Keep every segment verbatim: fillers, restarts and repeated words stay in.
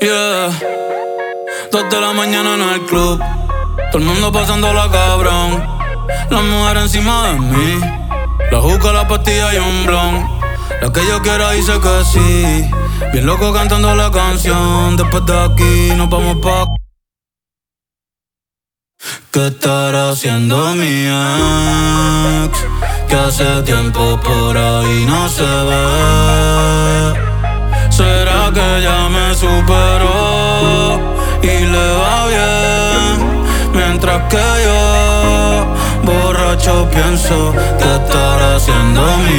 Yeah, dos de la mañana en el club, todo el mundo pasándola cabrón. La mujer encima de mí, la juca, la pastilla y un blon. La que yo quiera dice que sí, bien loco cantando la canción. Después de aquí nos vamos pa'. ¿Qué estará haciendo mi ex? Que hace tiempo por ahí no se ve. ¿Será que ya me superó y le va bien? Mientras que yo, borracho, pienso que estará haciendo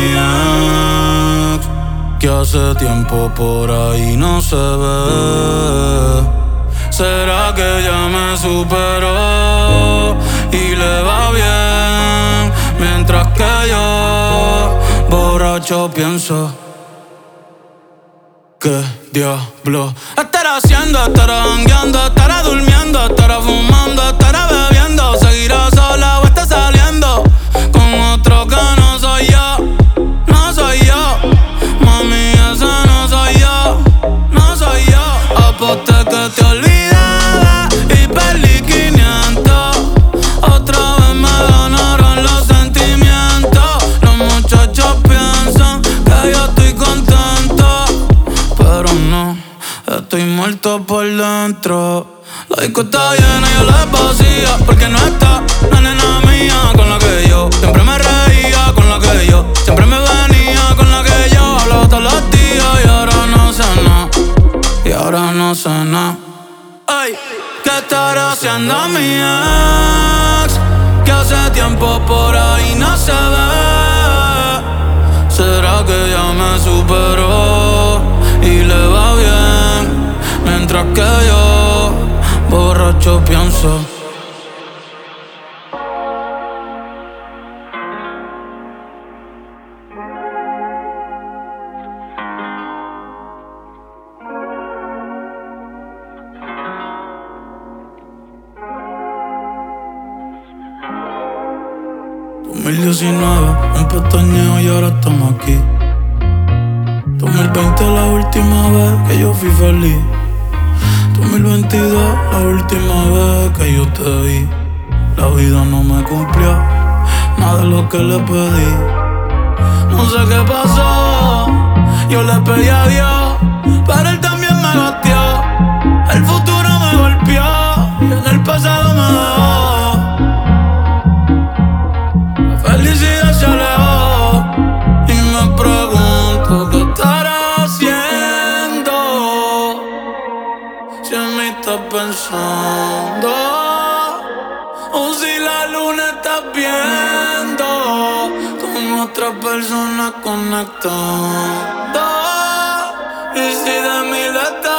mi ex, que hace tiempo por ahí no se ve. ¿Será que ya me superó y le va bien? Mientras que yo, borracho, pienso ¿qué diablo estará haciendo? Estará jangueando, estará durmiendo, estará fumando, estará bebiendo. Seguirá sola o está saliendo con otro que no soy yo. No soy yo, mami, ese no soy yo. No soy yo. Aposté que te olvidaba y perdí quinientos. Otra vez me ganaron los sentimientos. Los muchachos piensan que yo estoy contento, pero no, estoy muerto por dentro. La disco está llena y yo la vacía, porque no está la nena mía con la que yo siempre me reía, con la que yo siempre me venía, con la que yo hablaba todos los días. Y ahora no sé nada, y ahora no sé nada. Ay, ¿qué estará haciendo mi ex? Que hace tiempo por ahí no se ve. ¿Será que ya me superó y le va bien? Mientras que yo, borracho, pienso dos mil diecinueve, un pestañeo y ahora estamos aquí. dos mil veinte la última vez que yo fui feliz. dos mil veintidós la última vez que yo te vi. La vida no me cumplió nada de lo que le pedí. No sé qué pasó, yo le pedí a Dios, pero él también me batió. El futuro me golpeó y en el pasado me dejó. La felicidad se alejó y me pregunto qué estará haciendo. Si en mí estás pensando, o si la luna estás viendo con otra persona conectando. Y si de mí le estás